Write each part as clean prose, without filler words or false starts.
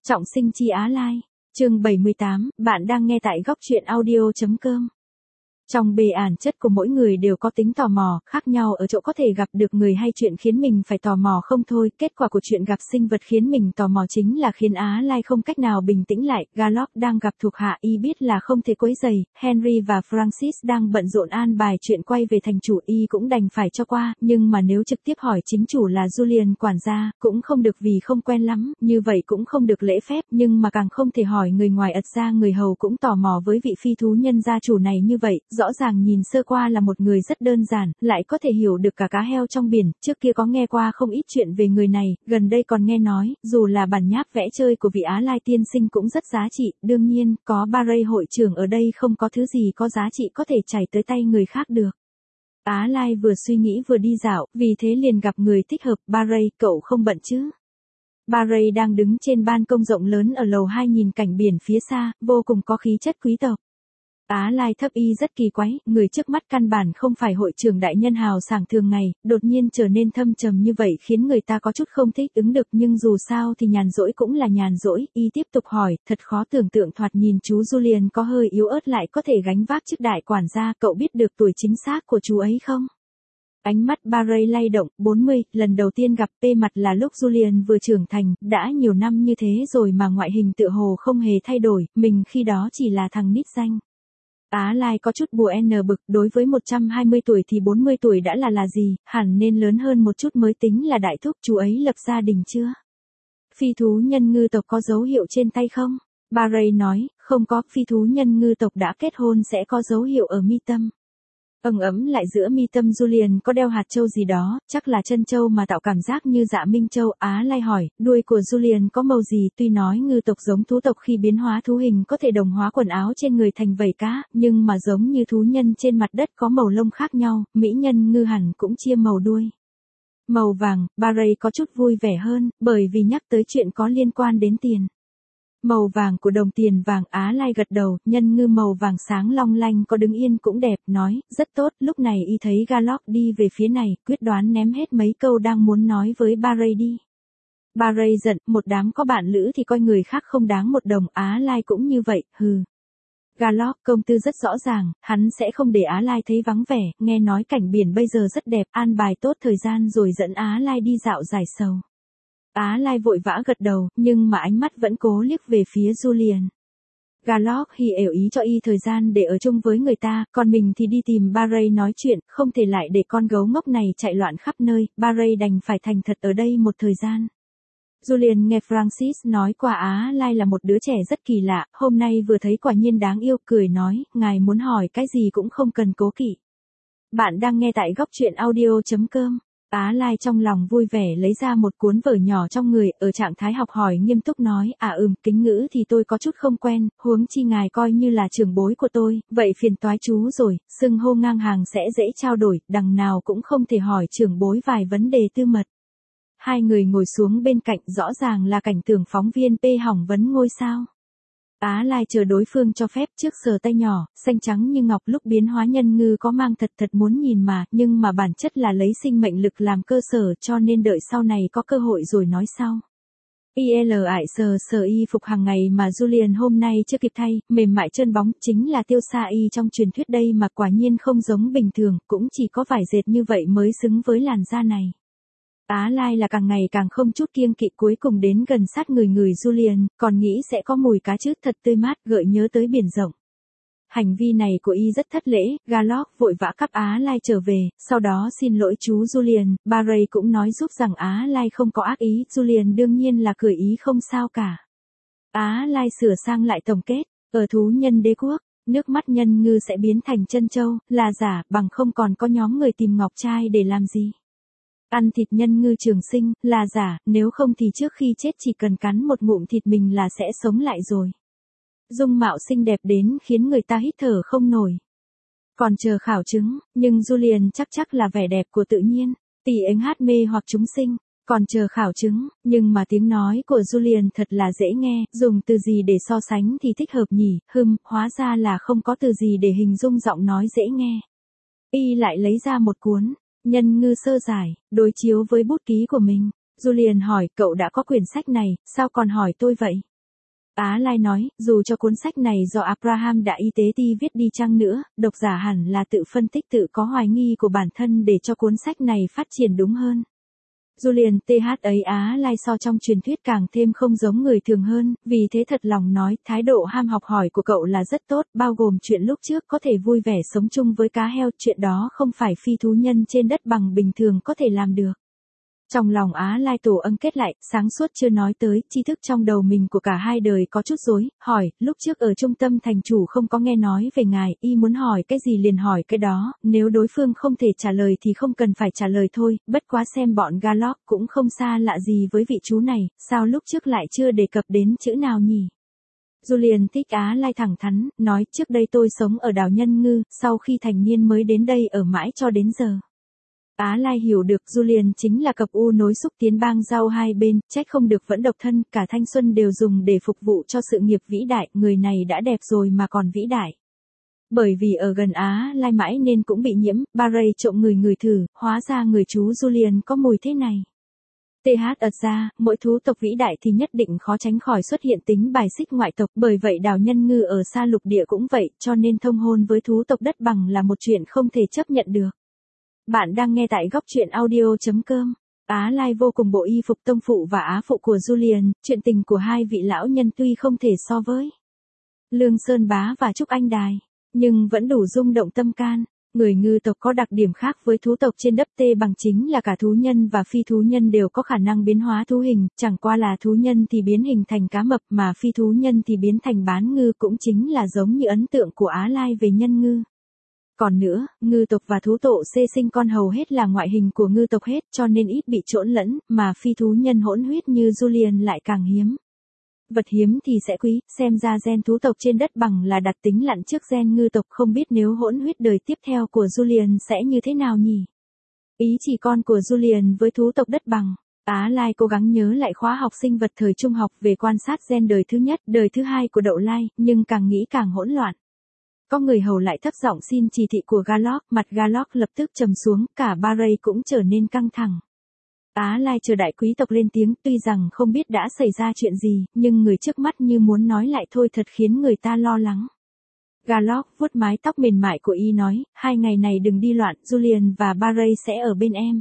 Trọng sinh chi Á Lai. Chương 78, bạn đang nghe tại góc truyện audio.com. Trong bề ản chất của mỗi người đều có tính tò mò, khác nhau ở chỗ có thể gặp được người hay chuyện khiến mình phải tò mò không thôi. Kết quả của chuyện gặp sinh vật khiến mình tò mò chính là khiến Á Lai không cách nào bình tĩnh lại. Galloc đang gặp thuộc hạ y biết là không thể quấy rầy, Henry và Francis đang bận rộn an bài chuyện quay về thành chủ y cũng đành phải cho qua, nhưng mà nếu trực tiếp hỏi chính chủ là Julian quản gia, cũng không được vì không quen lắm, như vậy cũng không được lễ phép, nhưng mà càng không thể hỏi người ngoài ật ra người hầu cũng tò mò với vị phi thú nhân gia chủ này như vậy. Rõ ràng nhìn sơ qua là một người rất đơn giản, lại có thể hiểu được cả cá heo trong biển, trước kia có nghe qua không ít chuyện về người này, gần đây còn nghe nói, dù là bản nháp vẽ chơi của vị Á Lai tiên sinh cũng rất giá trị, đương nhiên, có Barry hội trưởng ở đây không có thứ gì có giá trị có thể chảy tới tay người khác được. Á Lai vừa suy nghĩ vừa đi dạo, vì thế liền gặp người thích hợp. Barry, cậu không bận chứ? Barry đang đứng trên ban công rộng lớn ở lầu 2 nhìn cảnh biển phía xa, vô cùng có khí chất quý tộc. Á Lai thấp y rất kỳ quái, người trước mắt căn bản không phải hội trưởng đại nhân hào sảng thường ngày, đột nhiên trở nên thâm trầm như vậy khiến người ta có chút không thích ứng được, nhưng dù sao thì nhàn rỗi cũng là nhàn rỗi. Y tiếp tục hỏi, thật khó tưởng tượng, thoạt nhìn chú Julian có hơi yếu ớt lại có thể gánh vác chức đại quản gia, cậu biết được tuổi chính xác của chú ấy không? Ánh mắt Barry lay động. 40, lần đầu tiên gặp mặt là lúc Julian vừa trưởng thành, đã nhiều năm như thế rồi mà ngoại hình tựa hồ không hề thay đổi, mình khi đó chỉ là thằng nít danh. Á Lai có chút bực, đối với 120 tuổi thì 40 tuổi đã là gì, hẳn nên lớn hơn một chút mới tính là đại thúc. Chú ấy lập gia đình chưa? Phi thú nhân ngư tộc có dấu hiệu trên tay không? Barry nói, không có, phi thú nhân ngư tộc đã kết hôn sẽ có dấu hiệu ở mi tâm. Ấm lại giữa mi tâm Julian có đeo hạt châu gì đó, chắc là chân châu mà tạo cảm giác như dạ minh châu. Á Lai hỏi, đuôi của Julian có màu gì? Tuy nói ngư tộc giống thú tộc khi biến hóa thú hình có thể đồng hóa quần áo trên người thành vảy cá, nhưng mà giống như thú nhân trên mặt đất có màu lông khác nhau, mỹ nhân ngư hẳn cũng chia màu đuôi. Màu vàng. Barry có chút vui vẻ hơn, bởi vì nhắc tới chuyện có liên quan đến tiền. Màu vàng của đồng tiền vàng. Á Lai gật đầu, nhân ngư màu vàng sáng long lanh có đứng yên cũng đẹp, nói, rất tốt. Lúc này y thấy Galloc đi về phía này, quyết đoán ném hết mấy câu đang muốn nói với Barry đi. Barry giận, một đám có bạn lữ thì coi người khác không đáng một đồng. Á Lai cũng như vậy, hừ. Galloc công tư rất rõ ràng, hắn sẽ không để Á Lai thấy vắng vẻ, nghe nói cảnh biển bây giờ rất đẹp, an bài tốt thời gian rồi dẫn Á Lai đi dạo giải sầu. Á Lai vội vã gật đầu, nhưng mà ánh mắt vẫn cố liếc về phía Julian. Galloc hi ý cho y thời gian để ở chung với người ta, còn mình thì đi tìm Barry nói chuyện, không thể lại để con gấu ngốc này chạy loạn khắp nơi. Barry đành phải thành thật ở đây một thời gian. Julian nghe Francis nói qua Á Lai là một đứa trẻ rất kỳ lạ, hôm nay vừa thấy quả nhiên đáng yêu, cười nói, ngài muốn hỏi cái gì cũng không cần cố kỵ. Bạn đang nghe tại góc truyện audio.com. Á Lai trong lòng vui vẻ lấy ra một cuốn vở nhỏ trong người, ở trạng thái học hỏi nghiêm túc nói, kính ngữ thì tôi có chút không quen, huống chi ngài coi như là trưởng bối của tôi, vậy phiền toái chú rồi, xưng hô ngang hàng sẽ dễ trao đổi, đằng nào cũng không thể hỏi trưởng bối vài vấn đề tư mật. Hai người ngồi xuống bên cạnh, rõ ràng là cảnh tưởng phóng viên hỏng vấn ngôi sao. Á Lai chờ đối phương cho phép, trước sờ tay nhỏ, xanh trắng như ngọc, lúc biến hóa nhân ngư có mang thật muốn nhìn mà, nhưng mà bản chất là lấy sinh mệnh lực làm cơ sở, cho nên đợi sau này có cơ hội rồi nói sau. Sờ y phục hàng ngày mà Julian hôm nay chưa kịp thay, mềm mại trơn bóng, chính là tiêu sa y trong truyền thuyết đây mà, quả nhiên không giống bình thường, cũng chỉ có vải dệt như vậy mới xứng với làn da này. Á Lai là càng ngày càng không chút kiêng kỵ, cuối cùng đến gần sát người Julian, còn nghĩ sẽ có mùi cá trứ thật tươi mát, gợi nhớ tới biển rộng. Hành vi này của y rất thất lễ, Galloc vội vã cắp Á Lai trở về, sau đó xin lỗi chú Julian. Barry cũng nói giúp rằng Á Lai không có ác ý, Julian đương nhiên là cười ý không sao cả. Á Lai sửa sang lại tổng kết, ở thú nhân đế quốc, nước mắt nhân ngư sẽ biến thành chân châu, là giả, bằng không còn có nhóm người tìm ngọc trai để làm gì. Ăn thịt nhân ngư trường sinh, là giả, nếu không thì trước khi chết chỉ cần cắn một ngụm thịt mình là sẽ sống lại rồi. Dung mạo xinh đẹp đến khiến người ta hít thở không nổi. Còn chờ khảo chứng, nhưng Julian chắc là vẻ đẹp của tự nhiên, tỷ ánh hát mê hoặc chúng sinh. Còn chờ khảo chứng, nhưng mà tiếng nói của Julian thật là dễ nghe, dùng từ gì để so sánh thì thích hợp nhỉ, hóa ra là không có từ gì để hình dung giọng nói dễ nghe. Y lại lấy ra một cuốn Nhân ngư sơ giải, đối chiếu với bút ký của mình. Julian hỏi, cậu đã có quyển sách này, sao còn hỏi tôi vậy? Á Lai nói, dù cho cuốn sách này do Abraham Đại Y Tế Ti viết đi chăng nữa, độc giả hẳn là tự phân tích tự có hoài nghi của bản thân để cho cuốn sách này phát triển đúng hơn. Julian TH ấy Á Lai so trong truyền thuyết càng thêm không giống người thường hơn, vì thế thật lòng nói, thái độ ham học hỏi của cậu là rất tốt, bao gồm chuyện lúc trước có thể vui vẻ sống chung với cá heo, chuyện đó không phải phi thú nhân trên đất bằng bình thường có thể làm được. Trong lòng Á Lai Tổ ân kết lại, sáng suốt chưa nói tới, tri thức trong đầu mình của cả hai đời có chút rối, hỏi, lúc trước ở trung tâm thành chủ không có nghe nói về ngài, y muốn hỏi cái gì liền hỏi cái đó, nếu đối phương không thể trả lời thì không cần phải trả lời thôi, bất quá xem bọn Galloc cũng không xa lạ gì với vị chú này, sao lúc trước lại chưa đề cập đến chữ nào nhỉ? Julian thích Á Lai thẳng thắn, nói trước đây tôi sống ở đảo Nhân Ngư, sau khi thành niên mới đến đây ở mãi cho đến giờ. Á Lai hiểu được Julian chính là cặp u nối xúc tiến bang giao hai bên, trách không được vẫn độc thân, cả thanh xuân đều dùng để phục vụ cho sự nghiệp vĩ đại, người này đã đẹp rồi mà còn vĩ đại. Bởi vì ở gần Á Lai mãi nên cũng bị nhiễm, Barry trộm người thử, hóa ra người chú Julian có mùi thế này. TH ật ra, mỗi thú tộc vĩ đại thì nhất định khó tránh khỏi xuất hiện tính bài xích ngoại tộc, bởi vậy đảo Nhân Ngư ở xa lục địa cũng vậy, cho nên thông hôn với thú tộc đất bằng là một chuyện không thể chấp nhận được. Bạn đang nghe tại góc truyện audio.com. Á Lai vô cùng bộ y phục tông phụ và á phụ của Julian, chuyện tình của hai vị lão nhân tuy không thể so với Lương Sơn Bá và Trúc Anh Đài, nhưng vẫn đủ rung động tâm can. Người ngư tộc có đặc điểm khác với thú tộc trên đất Tê bằng chính là cả thú nhân và phi thú nhân đều có khả năng biến hóa thú hình, chẳng qua là thú nhân thì biến hình thành cá mập mà phi thú nhân thì biến thành bán ngư, cũng chính là giống như ấn tượng của Á Lai về nhân ngư. Còn nữa, ngư tộc và thú tộc sinh con hầu hết là ngoại hình của ngư tộc hết, cho nên ít bị trộn lẫn, mà phi thú nhân hỗn huyết như Julian lại càng hiếm. Vật hiếm thì sẽ quý, xem ra gen thú tộc trên đất bằng là đặt tính lặn trước gen ngư tộc, không biết nếu hỗn huyết đời tiếp theo của Julian sẽ như thế nào nhỉ? Ý chỉ con của Julian với thú tộc đất bằng. Á Lai cố gắng nhớ lại khóa học sinh vật thời trung học về quan sát gen đời thứ nhất, đời thứ hai của Đậu Lai, nhưng càng nghĩ càng hỗn loạn. Có người hầu lại thấp giọng xin chỉ thị của Galloc, mặt Galloc lập tức trầm xuống, cả Barry cũng trở nên căng thẳng. Á Lai chờ đại quý tộc lên tiếng, tuy rằng không biết đã xảy ra chuyện gì, nhưng người trước mắt như muốn nói lại thôi, thật khiến người ta lo lắng. Galloc vuốt mái tóc mềm mại của y nói, 2 ngày này đừng đi loạn, Julian và Barry sẽ ở bên em.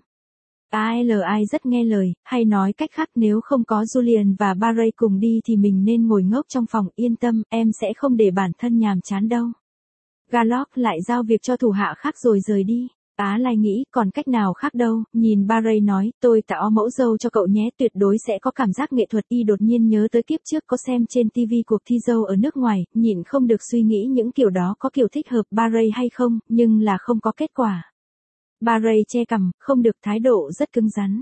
Ai rất nghe lời, hay nói cách khác nếu không có Julian và Barry cùng đi thì mình nên ngồi ngốc trong phòng, yên tâm, em sẽ không để bản thân nhàm chán đâu. Galloc lại giao việc cho thủ hạ khác rồi rời đi. Á Lai nghĩ, còn cách nào khác đâu, nhìn Barry nói, tôi tạo mẫu dâu cho cậu nhé, tuyệt đối sẽ có cảm giác nghệ thuật. Y đột nhiên nhớ tới kiếp trước có xem trên TV cuộc thi dâu ở nước ngoài, nhịn không được suy nghĩ những kiểu đó có kiểu thích hợp Barry hay không, nhưng là không có kết quả. Barry che cằm, không được, thái độ rất cứng rắn.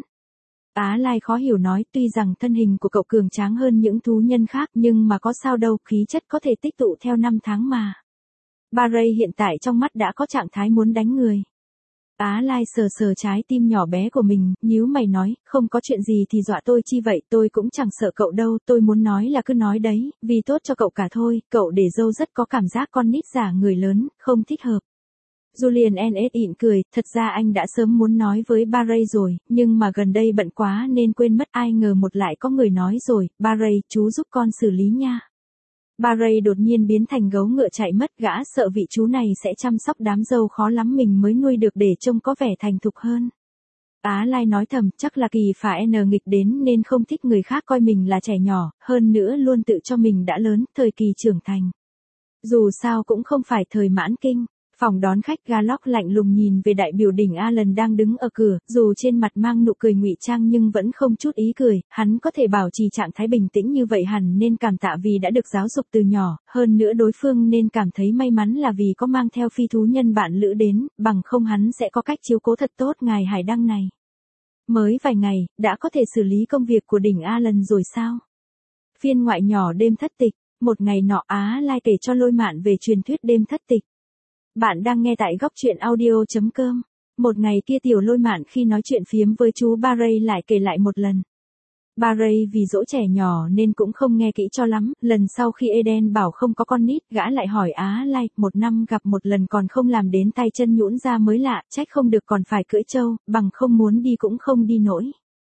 Á Lai khó hiểu nói, tuy rằng thân hình của cậu cường tráng hơn những thú nhân khác, nhưng mà có sao đâu, khí chất có thể tích tụ theo năm tháng mà. Barry hiện tại trong mắt đã có trạng thái muốn đánh người. Á Lai sờ sờ trái tim nhỏ bé của mình, nhíu mày nói, không có chuyện gì thì dọa tôi chi vậy, tôi cũng chẳng sợ cậu đâu, tôi muốn nói là cứ nói đấy, vì tốt cho cậu cả thôi, cậu để dâu rất có cảm giác con nít giả người lớn, không thích hợp. Julian NS ỉn cười, thật ra anh đã sớm muốn nói với Barry rồi, nhưng mà gần đây bận quá nên quên mất, ai ngờ một lại có người nói rồi, Barry, chú giúp con xử lý nha. Barry đột nhiên biến thành gấu ngựa chạy mất, gã sợ vị chú này sẽ chăm sóc đám dâu khó lắm mình mới nuôi được để trông có vẻ thành thục hơn. Á Lai nói thầm, chắc là kỳ phả N nghịch đến nên không thích người khác coi mình là trẻ nhỏ, hơn nữa luôn tự cho mình đã lớn, thời kỳ trưởng thành. Dù sao cũng không phải thời mãn kinh. Phòng đón khách Galloc lạnh lùng nhìn về đại biểu đỉnh Alan đang đứng ở cửa, dù trên mặt mang nụ cười ngụy trang nhưng vẫn không chút ý cười, hắn có thể bảo trì trạng thái bình tĩnh như vậy hẳn nên cảm tạ vì đã được giáo dục từ nhỏ, hơn nữa đối phương nên cảm thấy may mắn là vì có mang theo phi thú nhân bạn lữ đến, bằng không hắn sẽ có cách chiếu cố thật tốt ngài hải đăng này. Mới vài ngày, đã có thể xử lý công việc của đỉnh Alan rồi sao? Phiên ngoại nhỏ đêm thất tịch, một ngày nọ Á Lai kể cho Lôi Mạn về truyền thuyết đêm thất tịch. Bạn đang nghe tại góc truyện audio.com. Một ngày kia Tiểu Lôi Mạn khi nói chuyện phiếm với chú Barry lại kể lại một lần. Barry vì dỗ trẻ nhỏ nên cũng không nghe kỹ cho lắm, lần sau khi Eden bảo không có con nít, gã lại hỏi Á Lai, 1 năm gặp một lần còn không làm đến tay chân nhũn ra mới lạ, trách không được còn phải cưỡi trâu, bằng không muốn đi cũng không đi nổi.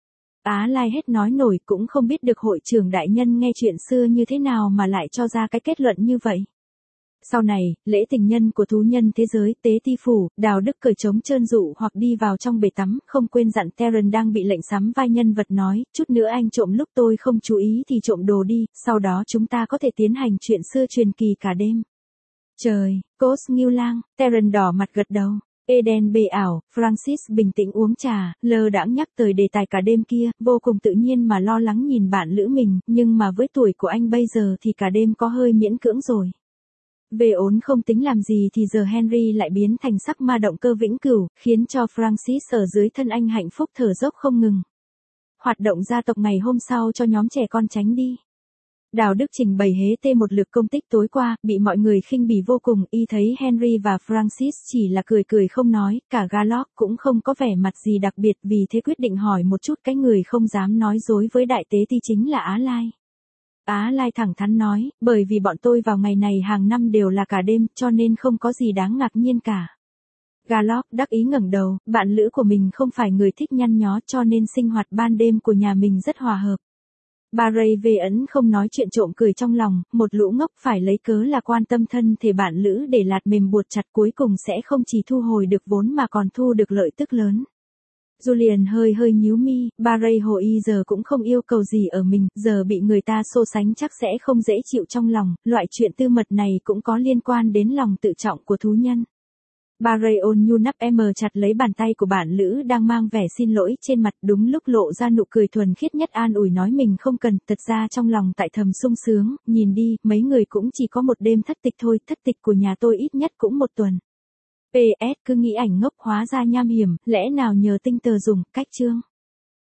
Á Lai hết nói nổi, cũng không biết được hội trưởng đại nhân nghe chuyện xưa như thế nào mà lại cho ra cái kết luận như vậy. Sau này, lễ tình nhân của thú nhân thế giới, tế ti phủ, Đào Đức cởi trống trơn dụ hoặc đi vào trong bể tắm, không quên dặn Terence đang bị lệnh sắm vai nhân vật nói, chút nữa anh trộm lúc tôi không chú ý thì trộm đồ đi, sau đó chúng ta có thể tiến hành chuyện xưa truyền kỳ cả đêm. Trời, Cos Ngưu Lang, Terence đỏ mặt gật đầu. Eden bề ảo, Francis bình tĩnh uống trà, lơ đãng nhắc tới đề tài cả đêm kia, vô cùng tự nhiên mà lo lắng nhìn bạn lữ mình, nhưng mà với tuổi của anh bây giờ thì cả đêm có hơi miễn cưỡng rồi. Về ốn không tính làm gì thì giờ Henry lại biến thành sắc ma động cơ vĩnh cửu, khiến cho Francis ở dưới thân anh hạnh phúc thở dốc không ngừng. Hoạt động gia tộc ngày hôm sau cho nhóm trẻ con tránh đi. Đào Đức trình bày hế tê một lượt công tích tối qua, bị mọi người khinh bỉ vô cùng, y thấy Henry và Francis chỉ là cười cười không nói, cả Galloc cũng không có vẻ mặt gì đặc biệt, vì thế quyết định hỏi một chút cái người không dám nói dối với đại tế ti chính là Á Lai. Á Lai thẳng thắn nói, bởi vì bọn tôi vào ngày này hàng năm đều là cả đêm, cho nên không có gì đáng ngạc nhiên cả. Galloc đắc ý ngẩng đầu, bạn lữ của mình không phải người thích nhăn nhó cho nên sinh hoạt ban đêm của nhà mình rất hòa hợp. Barry về ấn không nói chuyện trộm cười trong lòng, một lũ ngốc phải lấy cớ là quan tâm thân thể bạn lữ để lạt mềm buộc chặt, cuối cùng sẽ không chỉ thu hồi được vốn mà còn thu được lợi tức lớn. Julian hơi nhíu mi, Barry hồi giờ cũng không yêu cầu gì ở mình, giờ bị người ta so sánh chắc sẽ không dễ chịu trong lòng, loại chuyện tư mật này cũng có liên quan đến lòng tự trọng của thú nhân. Barry ôn nhu nắp chặt lấy bàn tay của bạn lữ đang mang vẻ xin lỗi trên mặt, đúng lúc lộ ra nụ cười thuần khiết nhất, an ủi nói mình không cần, thật ra trong lòng tại thầm sung sướng, nhìn đi, mấy người cũng chỉ có một đêm thất tịch thôi, thất tịch của nhà tôi ít nhất cũng một tuần. PS cứ nghĩ ảnh ngốc hóa ra nham hiểm, lẽ nào nhờ tinh tờ dùng, cách chương.